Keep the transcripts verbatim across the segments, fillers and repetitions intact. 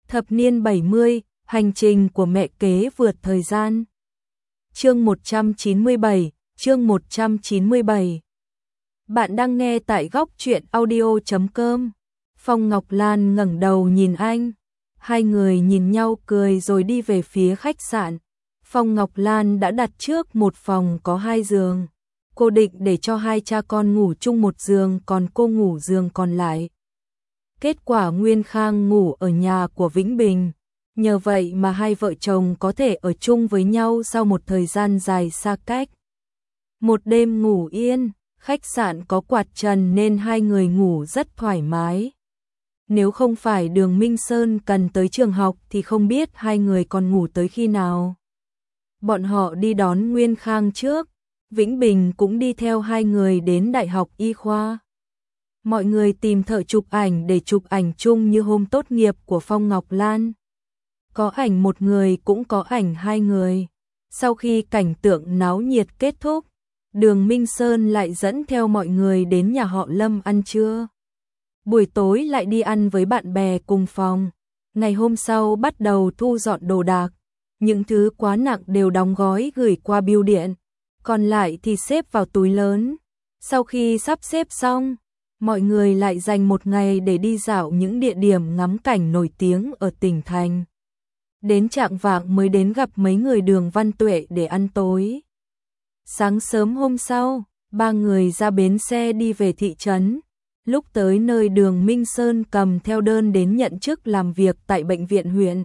Thập niên bảy mươi, hành trình của mẹ kế vượt thời gian. Chương một trăm chín mươi bảy, chương một trăm chín mươi bảy. Bạn đang nghe tại góc truyện audio chấm com. Phong Ngọc Lan ngẩng đầu nhìn anh. Hai người nhìn nhau cười rồi đi về phía khách sạn. Phong Ngọc Lan đã đặt trước một phòng có hai giường. Cô định để cho hai cha con ngủ chung một giường, còn cô ngủ giường còn lại. Kết quả Nguyên Khang ngủ ở nhà của Vĩnh Bình. Nhờ vậy mà hai vợ chồng có thể ở chung với nhau sau một thời gian dài xa cách. Một đêm ngủ yên, khách sạn có quạt trần nên hai người ngủ rất thoải mái. Nếu không phải Đường Minh Sơn cần tới trường học thì không biết hai người còn ngủ tới khi nào. Bọn họ đi đón Nguyên Khang trước, Vĩnh Bình cũng đi theo hai người đến Đại học Y khoa. Mọi người tìm thợ chụp ảnh để chụp ảnh chung như hôm tốt nghiệp của Phong Ngọc Lan. Có ảnh một người cũng có ảnh hai người. Sau khi cảnh tượng náo nhiệt kết thúc, Đường Minh Sơn lại dẫn theo mọi người đến nhà họ Lâm ăn trưa. Buổi tối lại đi ăn với bạn bè cùng phòng. Ngày hôm sau bắt đầu thu dọn đồ đạc. Những thứ quá nặng đều đóng gói gửi qua bưu điện. Còn lại thì xếp vào túi lớn. Sau khi sắp xếp xong, mọi người lại dành một ngày để đi dạo những địa điểm ngắm cảnh nổi tiếng ở tỉnh thành. Đến chạng vạng mới đến gặp mấy người Đường Văn Tuệ để ăn tối. Sáng sớm hôm sau, ba người ra bến xe đi về thị trấn. Lúc tới nơi, Đường Minh Sơn cầm theo đơn đến nhận chức làm việc tại bệnh viện huyện.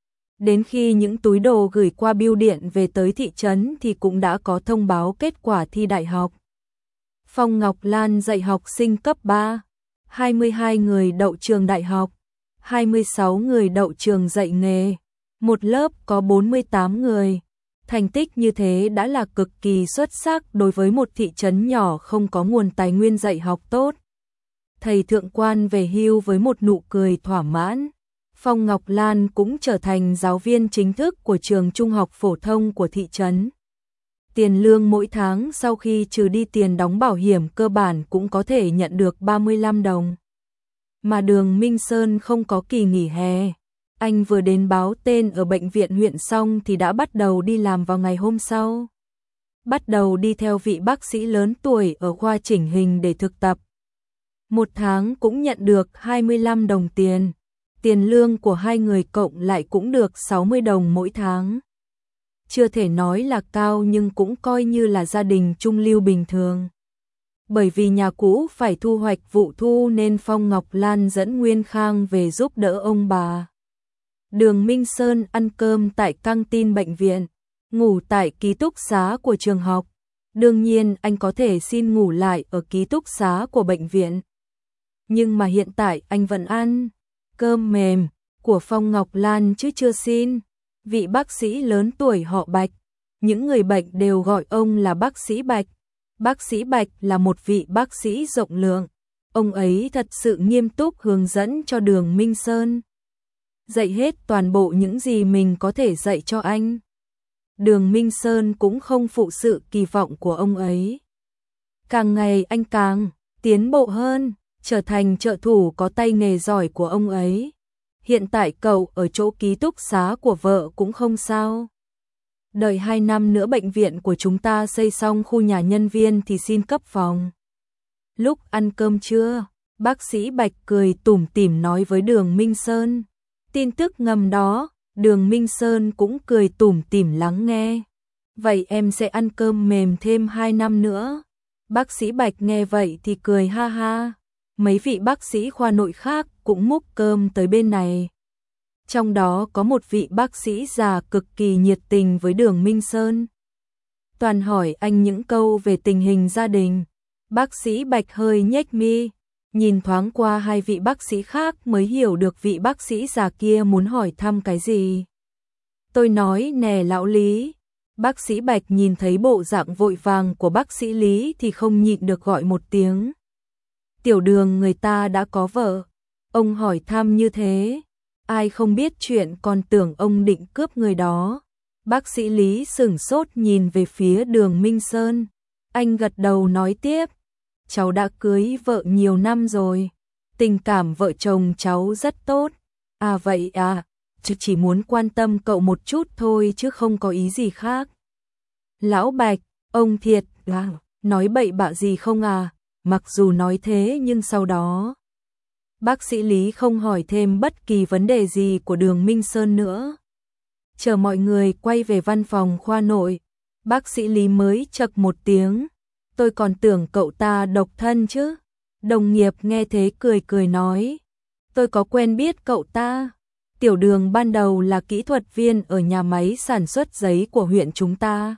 Đến khi những túi đồ gửi qua bưu điện về tới thị trấn thì cũng đã có thông báo kết quả thi đại học. Phong Ngọc Lan dạy học sinh cấp ba, hai mươi hai người đậu trường đại học, hai mươi sáu người đậu trường dạy nghề, một lớp có bốn mươi tám người. Thành tích như thế đã là cực kỳ xuất sắc đối với một thị trấn nhỏ không có nguồn tài nguyên dạy học tốt. Thầy thượng quan về hưu với một nụ cười thỏa mãn. Phong Ngọc Lan cũng trở thành giáo viên chính thức của trường trung học phổ thông của thị trấn. Tiền lương mỗi tháng sau khi trừ đi tiền đóng bảo hiểm cơ bản cũng có thể nhận được ba mươi lăm đồng. Mà Đường Minh Sơn không có kỳ nghỉ hè. Anh vừa đến báo tên ở bệnh viện huyện xong thì đã bắt đầu đi làm vào ngày hôm sau. Bắt đầu đi theo vị bác sĩ lớn tuổi ở khoa chỉnh hình để thực tập. Một tháng cũng nhận được hai mươi lăm đồng tiền. Tiền lương của hai người cộng lại cũng được sáu mươi đồng mỗi tháng. Chưa thể nói là cao nhưng cũng coi như là gia đình trung lưu bình thường. Bởi vì nhà cũ phải thu hoạch vụ thu nên Phong Ngọc Lan dẫn Nguyên Khang về giúp đỡ ông bà. Đường Minh Sơn ăn cơm tại căng tin bệnh viện, ngủ tại ký túc xá của trường học. Đương nhiên anh có thể xin ngủ lại ở ký túc xá của bệnh viện. Nhưng mà hiện tại anh vẫn ăn cơm mềm của Phong Ngọc Lan chứ chưa xin. Vị bác sĩ lớn tuổi họ Bạch, những người bệnh đều gọi ông là bác sĩ Bạch. Bác sĩ Bạch là một vị bác sĩ rộng lượng. Ông ấy thật sự nghiêm túc hướng dẫn cho Đường Minh Sơn. Dạy hết toàn bộ những gì mình có thể dạy cho anh. Đường Minh Sơn cũng không phụ sự kỳ vọng của ông ấy. Càng ngày anh càng tiến bộ hơn, trở thành trợ thủ có tay nghề giỏi của ông ấy. Hiện tại cậu ở chỗ ký túc xá của vợ cũng không sao. Đợi hai năm nữa bệnh viện của chúng ta xây xong khu nhà nhân viên thì xin cấp phòng. Lúc ăn cơm trưa, bác sĩ Bạch cười tủm tỉm nói với Đường Minh Sơn. Tin tức ngầm đó, Đường Minh Sơn cũng cười tủm tỉm lắng nghe. Vậy em sẽ ăn cơm mềm thêm hai năm nữa. Bác sĩ Bạch nghe vậy thì cười ha ha. Mấy vị bác sĩ khoa nội khác cũng múc cơm tới bên này. Trong đó có một vị bác sĩ già cực kỳ nhiệt tình với Đường Minh Sơn. Toàn hỏi anh những câu về tình hình gia đình. Bác sĩ Bạch hơi nhếch mi, nhìn thoáng qua hai vị bác sĩ khác mới hiểu được vị bác sĩ già kia muốn hỏi thăm cái gì. Tôi nói nè lão Lý. Bác sĩ Bạch nhìn thấy bộ dạng vội vàng của bác sĩ Lý thì không nhịn được gọi một tiếng. Tiểu Đường người ta đã có vợ. Ông hỏi thăm như thế. Ai không biết chuyện còn tưởng ông định cướp người đó. Bác sĩ Lý sửng sốt nhìn về phía Đường Minh Sơn. Anh gật đầu nói tiếp. Cháu đã cưới vợ nhiều năm rồi. Tình cảm vợ chồng cháu rất tốt. À vậy à, chứ chỉ muốn quan tâm cậu một chút thôi chứ không có ý gì khác. Lão Bạch, ông thiệt là nói bậy bạ gì không à? Mặc dù nói thế nhưng sau đó bác sĩ Lý không hỏi thêm bất kỳ vấn đề gì của Đường Minh Sơn nữa. Chờ mọi người quay về văn phòng khoa nội, bác sĩ Lý mới chậc một tiếng. Tôi còn tưởng cậu ta độc thân chứ. Đồng nghiệp nghe thế cười cười nói. Tôi có quen biết cậu ta. Tiểu Đường ban đầu là kỹ thuật viên ở nhà máy sản xuất giấy của huyện chúng ta.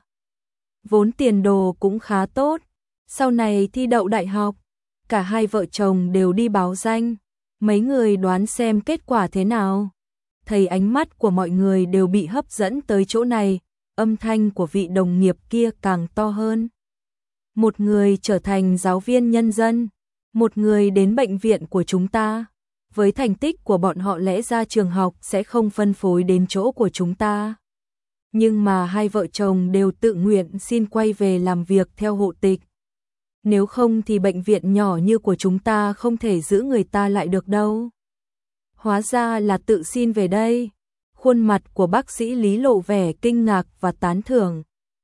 Vốn tiền đồ cũng khá tốt. Sau này thi đậu đại học, cả hai vợ chồng đều đi báo danh. Mấy người đoán xem kết quả thế nào? Thấy ánh mắt của mọi người đều bị hấp dẫn tới chỗ này, âm thanh của vị đồng nghiệp kia càng to hơn. Một người trở thành giáo viên nhân dân, một người đến bệnh viện của chúng ta. Với thành tích của bọn họ lẽ ra trường học sẽ không phân phối đến chỗ của chúng ta. Nhưng mà hai vợ chồng đều tự nguyện xin quay về làm việc theo hộ tịch. Nếu không thì bệnh viện nhỏ như của chúng ta không thể giữ người ta lại được đâu. Hóa ra là tự xin về đây. Khuôn mặt của bác sĩ Lý lộ vẻ kinh ngạc và tán thưởng.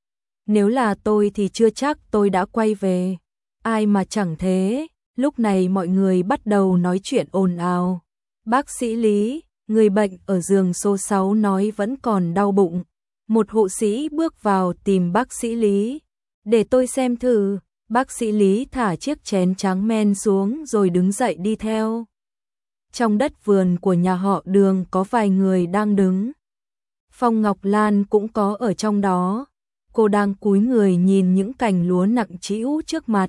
Nếu là tôi thì chưa chắc tôi đã quay về. Ai mà chẳng thế. Lúc này mọi người bắt đầu nói chuyện ồn ào. Bác sĩ Lý, người bệnh ở giường số sáu nói vẫn còn đau bụng. Một hộ sĩ bước vào tìm bác sĩ Lý. Để tôi xem thử. Bác sĩ Lý thả chiếc chén trắng men xuống rồi đứng dậy đi theo. Trong đất vườn của nhà họ Đường có vài người đang đứng. Phong Ngọc Lan cũng có ở trong đó. Cô đang cúi người nhìn những cành lúa nặng trĩu trước mặt.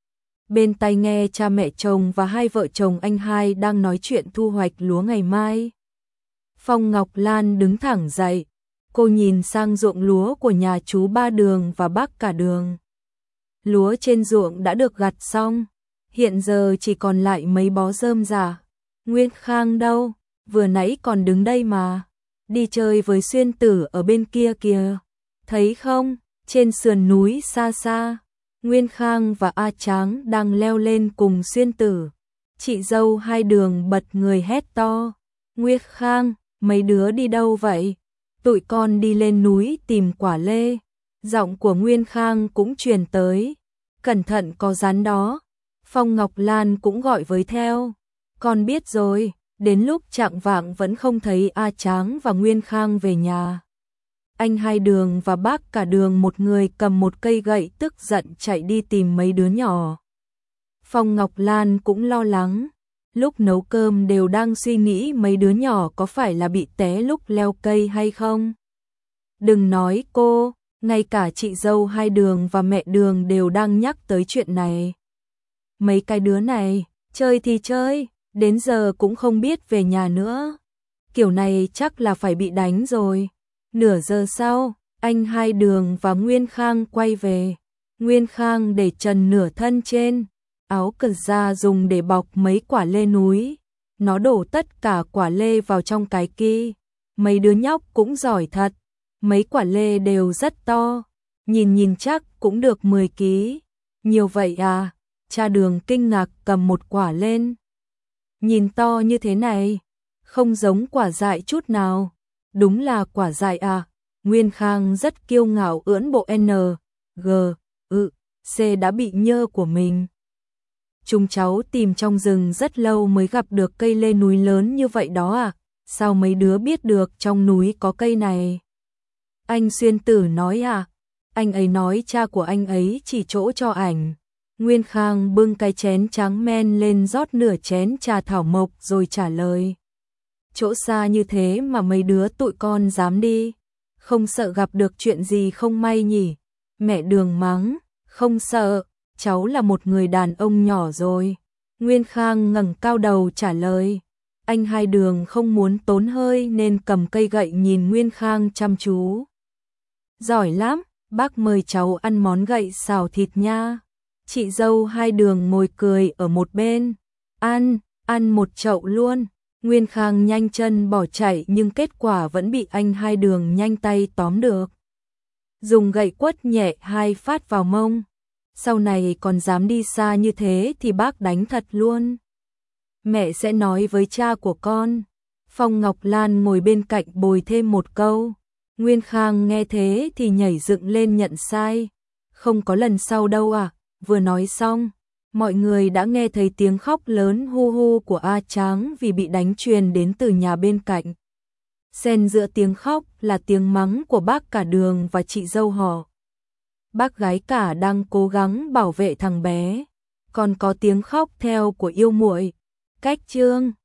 Bên tai nghe cha mẹ chồng và hai vợ chồng anh hai đang nói chuyện thu hoạch lúa ngày mai. Phong Ngọc Lan đứng thẳng dậy. Cô nhìn sang ruộng lúa của nhà chú Ba Đường và bác Cả Đường. Lúa trên ruộng đã được gặt xong. Hiện giờ chỉ còn lại mấy bó rơm rả. Nguyên Khang đâu? Vừa nãy còn đứng đây mà. Đi chơi với Xuyên Tử ở bên kia kìa. Thấy không? Trên sườn núi xa xa. Nguyên Khang và A Tráng đang leo lên cùng Xuyên Tử. Chị dâu hai Đường bật người hét to. Nguyên Khang, mấy đứa đi đâu vậy? Tụi con đi lên núi tìm quả lê. Giọng của Nguyên Khang cũng truyền tới. Cẩn thận có rắn đó. Phong Ngọc Lan cũng gọi với theo. Con biết rồi. Đến lúc chạng vạng vẫn không thấy A Tráng và Nguyên Khang về nhà. Anh hai Đường và bác Cả Đường một người cầm một cây gậy tức giận chạy đi tìm mấy đứa nhỏ. Phong Ngọc Lan cũng lo lắng. Lúc nấu cơm đều đang suy nghĩ mấy đứa nhỏ có phải là bị té lúc leo cây hay không. Đừng nói cô, ngay cả chị dâu hai Đường và mẹ Đường đều đang nhắc tới chuyện này. Mấy cái đứa này, chơi thì chơi, đến giờ cũng không biết về nhà nữa. Kiểu này chắc là phải bị đánh rồi. Nửa giờ sau, anh hai Đường và Nguyên Khang quay về. Nguyên Khang để trần nửa thân trên, áo cờ ra dùng để bọc mấy quả lê núi. Nó đổ tất cả quả lê vào trong cái kia. Mấy đứa nhóc cũng giỏi thật. Mấy quả lê đều rất to. Nhìn nhìn chắc cũng được mười ký. Nhiều vậy à? Cha Đường kinh ngạc cầm một quả lên. Nhìn to như thế này, không giống quả dại chút nào. Đúng là quả dại à? Nguyên Khang rất kiêu ngạo ưỡn bộ N, G, ư, C đã bị nhơ của mình. Chúng cháu tìm trong rừng rất lâu mới gặp được cây lê núi lớn như vậy đó à? Sao mấy đứa biết được trong núi có cây này? Anh Xuyên Tử nói à? Anh ấy nói cha của anh ấy chỉ chỗ cho ảnh. Nguyên Khang bưng cái chén trắng men lên rót nửa chén trà thảo mộc rồi trả lời. Chỗ xa như thế mà mấy đứa tụi con dám đi. Không sợ gặp được chuyện gì không may nhỉ? Mẹ Đường mắng, không sợ, cháu là một người đàn ông nhỏ rồi. Nguyên Khang ngẩng cao đầu trả lời. Anh hai Đường không muốn tốn hơi nên cầm cây gậy nhìn Nguyên Khang chăm chú. Giỏi lắm, bác mời cháu ăn món gậy xào thịt nha. Chị dâu hai Đường ngồi cười ở một bên. Ăn, ăn một chậu luôn. Nguyên Khang nhanh chân bỏ chạy nhưng kết quả vẫn bị anh hai Đường nhanh tay tóm được. Dùng gậy quất nhẹ hai phát vào mông. Sau này còn dám đi xa như thế thì bác đánh thật luôn. Mẹ sẽ nói với cha của con. Phong Ngọc Lan ngồi bên cạnh bồi thêm một câu. Nguyên Khang nghe thế thì nhảy dựng lên nhận sai. Không có lần sau đâu à, vừa nói xong. Mọi người đã nghe thấy tiếng khóc lớn hu hu của A Tráng vì bị đánh truyền đến từ nhà bên cạnh. Xen giữa tiếng khóc là tiếng mắng của bác cả Đường và chị dâu họ. Bác gái cả đang cố gắng bảo vệ thằng bé. Còn có tiếng khóc theo của yêu muội. Cách chương